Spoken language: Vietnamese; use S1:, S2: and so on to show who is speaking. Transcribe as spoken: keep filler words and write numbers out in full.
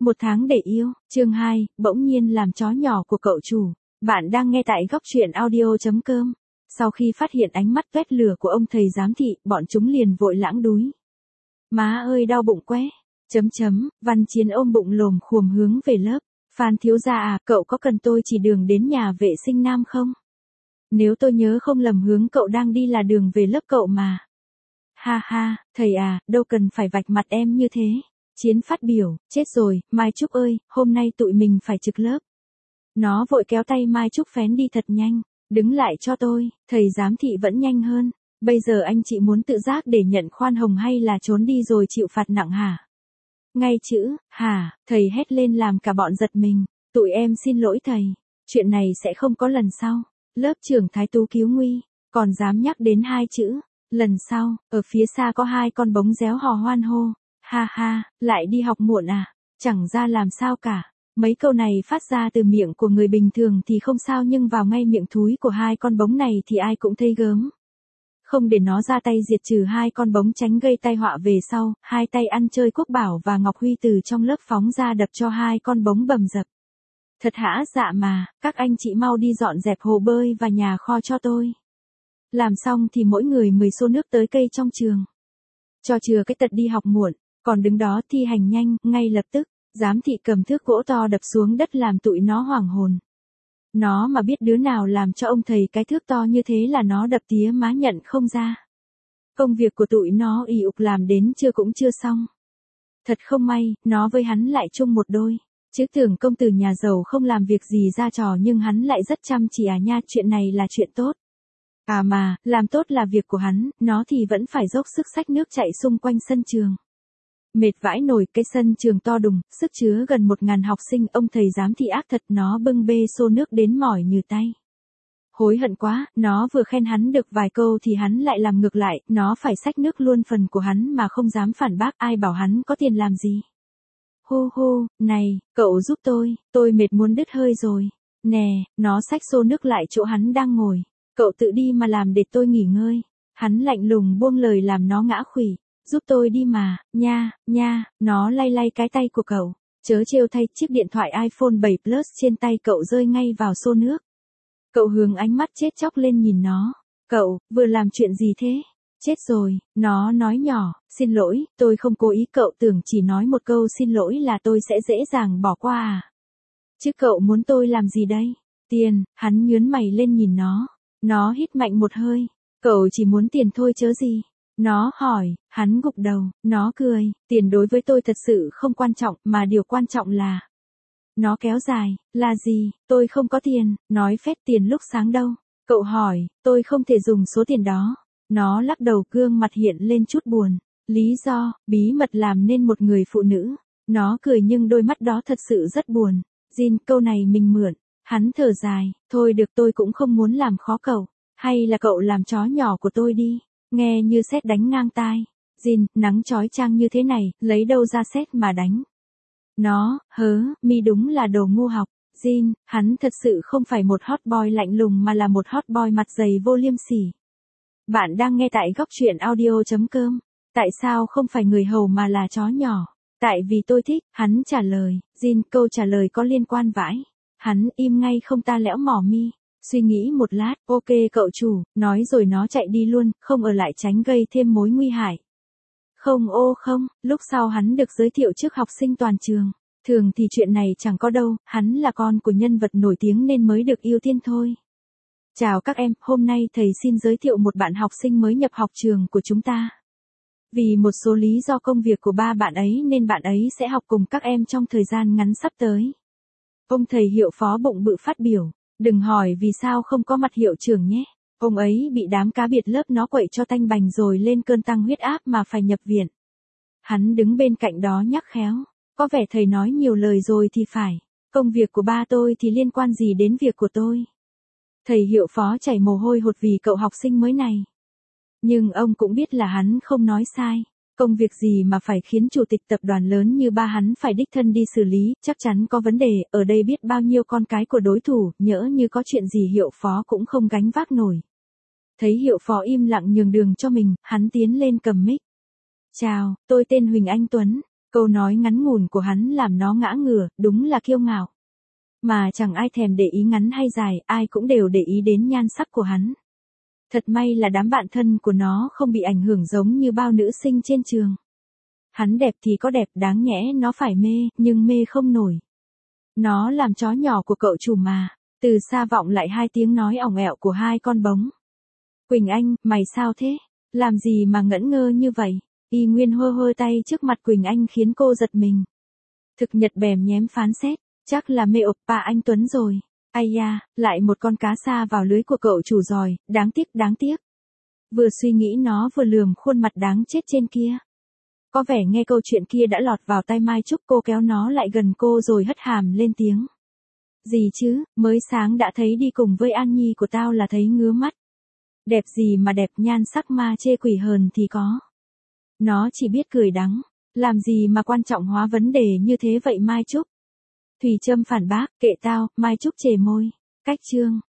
S1: Một tháng để yêu, chương hai, bỗng nhiên làm chó nhỏ của cậu chủ. Bạn đang nghe tại góc truyện audio chấm com. Sau khi phát hiện ánh mắt toét lửa của ông thầy giám thị, bọn chúng liền vội lãng đúi. Má ơi đau bụng quá. Chấm chấm, Văn Chiến ôm bụng lồm khồm hướng về lớp. Phan thiếu gia à, cậu có cần tôi chỉ đường đến nhà vệ sinh nam không? Nếu tôi nhớ không lầm hướng cậu đang đi là đường về lớp cậu mà. Ha ha, thầy à, đâu cần phải vạch mặt em như thế. Chiến phát biểu, chết rồi, Mai Trúc ơi, hôm nay tụi mình phải trực lớp. Nó vội kéo tay Mai Trúc phén đi thật nhanh, đứng lại cho tôi, thầy giám thị vẫn nhanh hơn. Bây giờ anh chị muốn tự giác để nhận khoan hồng hay là trốn đi rồi chịu phạt nặng hả? Ngay chữ, hả, thầy hét lên làm cả bọn giật mình, tụi em xin lỗi thầy, chuyện này sẽ không có lần sau. Lớp trưởng Thái Tú cứu nguy, còn dám nhắc đến hai chữ, lần sau, ở phía xa có hai con bống réo hò hoan hô. Ha ha, lại đi học muộn à, chẳng ra làm sao cả. Mấy câu này phát ra từ miệng của người bình thường thì không sao nhưng vào ngay miệng thúi của hai con bống này thì ai cũng thấy gớm. Không để nó ra tay diệt trừ hai con bống tránh gây tai họa về sau, hai tay ăn chơi Quốc Bảo và Ngọc Huy từ trong lớp phóng ra đập cho hai con bống bầm dập. Thật hã dạ mà, các anh chị mau đi dọn dẹp hồ bơi và nhà kho cho tôi. Làm xong thì mỗi người mười xô nước tới cây trong trường. Cho chừa cái tật đi học muộn. Còn đứng đó thi hành nhanh, ngay lập tức, giám thị cầm thước gỗ to đập xuống đất làm tụi nó hoảng hồn. Nó mà biết đứa nào làm cho ông thầy cái thước to như thế là nó đập tía má nhận không ra. Công việc của tụi nó ì ục làm đến chưa cũng chưa xong. Thật không may, nó với hắn lại chung một đôi. Chứ tưởng công tử nhà giàu không làm việc gì ra trò nhưng hắn lại rất chăm chỉ à nha, chuyện này là chuyện tốt. À mà, làm tốt là việc của hắn, nó thì vẫn phải dốc sức xách nước chạy xung quanh sân trường. Mệt vãi nổi, cái sân trường to đùng, sức chứa gần một ngàn học sinh, ông thầy giám thị ác thật, nó bưng bê xô nước đến mỏi như tay. Hối hận quá, nó vừa khen hắn được vài câu thì hắn lại làm ngược lại, nó phải xách nước luôn phần của hắn mà không dám phản bác, ai bảo hắn có tiền làm gì. Hu hu, này, cậu giúp tôi, tôi mệt muốn đứt hơi rồi. Nè, nó xách xô nước lại chỗ hắn đang ngồi. Cậu tự đi mà làm để tôi nghỉ ngơi. Hắn lạnh lùng buông lời làm nó ngã khuỵu. Giúp tôi đi mà, nha, nha, nó lay lay cái tay của cậu. Chớ trêu thay, chiếc điện thoại iPhone bảy Plus trên tay cậu rơi ngay vào xô nước. Cậu hướng ánh mắt chết chóc lên nhìn nó. Cậu, vừa làm chuyện gì thế? Chết rồi, nó nói nhỏ, xin lỗi, tôi không cố ý, cậu tưởng chỉ nói một câu xin lỗi là tôi sẽ dễ dàng bỏ qua à? Chứ cậu muốn tôi làm gì đây? Tiền, hắn nhướng mày lên nhìn nó. Nó hít mạnh một hơi. Cậu chỉ muốn tiền thôi chớ gì? Nó hỏi, hắn gục đầu, nó cười, tiền đối với tôi thật sự không quan trọng, mà điều quan trọng là... Nó kéo dài, là gì, tôi không có tiền, nói phét tiền lúc sáng đâu. Cậu hỏi, tôi không thể dùng số tiền đó. Nó lắc đầu, gương mặt hiện lên chút buồn. Lý do, bí mật làm nên một người phụ nữ. Nó cười nhưng đôi mắt đó thật sự rất buồn. Jin, câu này mình mượn. Hắn thở dài, thôi được, tôi cũng không muốn làm khó cậu. Hay là cậu làm chó nhỏ của tôi đi. Nghe như sét đánh ngang tai. Jin, nắng chói chang như thế này, lấy đâu ra sét mà đánh. Nó, hớ, mi đúng là đồ ngu học. Jin, hắn thật sự không phải một hot boy lạnh lùng mà là một hot boy mặt dày vô liêm sỉ. Bạn đang nghe tại góc truyện audio chấm com. Tại sao không phải người hầu mà là chó nhỏ? Tại vì tôi thích, hắn trả lời. Jin, câu trả lời có liên quan vãi. Hắn im ngay không, ta lẽo mỏ mi. Suy nghĩ một lát, ok cậu chủ, nói rồi nó chạy đi luôn, không ở lại tránh gây thêm mối nguy hại. Không ô không, lúc sau hắn được giới thiệu trước học sinh toàn trường. Thường thì chuyện này chẳng có đâu, hắn là con của nhân vật nổi tiếng nên mới được ưu tiên thôi. Chào các em, hôm nay thầy xin giới thiệu một bạn học sinh mới nhập học trường của chúng ta. Vì một số lý do công việc của ba bạn ấy nên bạn ấy sẽ học cùng các em trong thời gian ngắn sắp tới. Ông thầy hiệu phó bụng bự phát biểu. Đừng hỏi vì sao không có mặt hiệu trưởng nhé. Ông ấy bị đám cá biệt lớp nó quậy cho tanh bành rồi lên cơn tăng huyết áp mà phải nhập viện. Hắn đứng bên cạnh đó nhắc khéo. Có vẻ thầy nói nhiều lời rồi thì phải. Công việc của ba tôi thì liên quan gì đến việc của tôi. Thầy hiệu phó chảy mồ hôi hột vì cậu học sinh mới này. Nhưng ông cũng biết là hắn không nói sai. Công việc gì mà phải khiến chủ tịch tập đoàn lớn như ba hắn phải đích thân đi xử lý, chắc chắn có vấn đề, ở đây biết bao nhiêu con cái của đối thủ, nhỡ như có chuyện gì hiệu phó cũng không gánh vác nổi. Thấy hiệu phó im lặng nhường đường cho mình, hắn tiến lên cầm mic. Chào, tôi tên Huỳnh Anh Tuấn. Câu nói ngắn ngủn của hắn làm nó ngã ngửa, đúng là kiêu ngạo. Mà chẳng ai thèm để ý ngắn hay dài, ai cũng đều để ý đến nhan sắc của hắn. Thật may là đám bạn thân của nó không bị ảnh hưởng giống như bao nữ sinh trên trường. Hắn đẹp thì có đẹp, đáng nhẽ nó phải mê, nhưng mê không nổi. Nó làm chó nhỏ của cậu chủ mà. Từ xa vọng lại hai tiếng nói ỏng ẹo của hai con bóng. Quỳnh Anh, mày sao thế? Làm gì mà ngẩn ngơ như vậy? Y Nguyên hơ hơ tay trước mặt Quỳnh Anh khiến cô giật mình. Thực Nhật bèm nhém phán xét, chắc là mê oppa anh Tuấn rồi. Ai da, lại một con cá sa vào lưới của cậu chủ rồi, đáng tiếc, đáng tiếc. Vừa suy nghĩ nó vừa lườm khuôn mặt đáng chết trên kia. Có vẻ nghe câu chuyện kia đã lọt vào tai Mai Trúc, cô kéo nó lại gần cô rồi hất hàm lên tiếng. Gì chứ, mới sáng đã thấy đi cùng với An Nhi của tao là thấy ngứa mắt. Đẹp gì mà đẹp, nhan sắc ma chê quỷ hờn thì có. Nó chỉ biết cười đắng, làm gì mà quan trọng hóa vấn đề như thế vậy Mai Trúc. Thùy Trâm phản bác, kệ tao, Mai Trúc chề môi. Cách chương.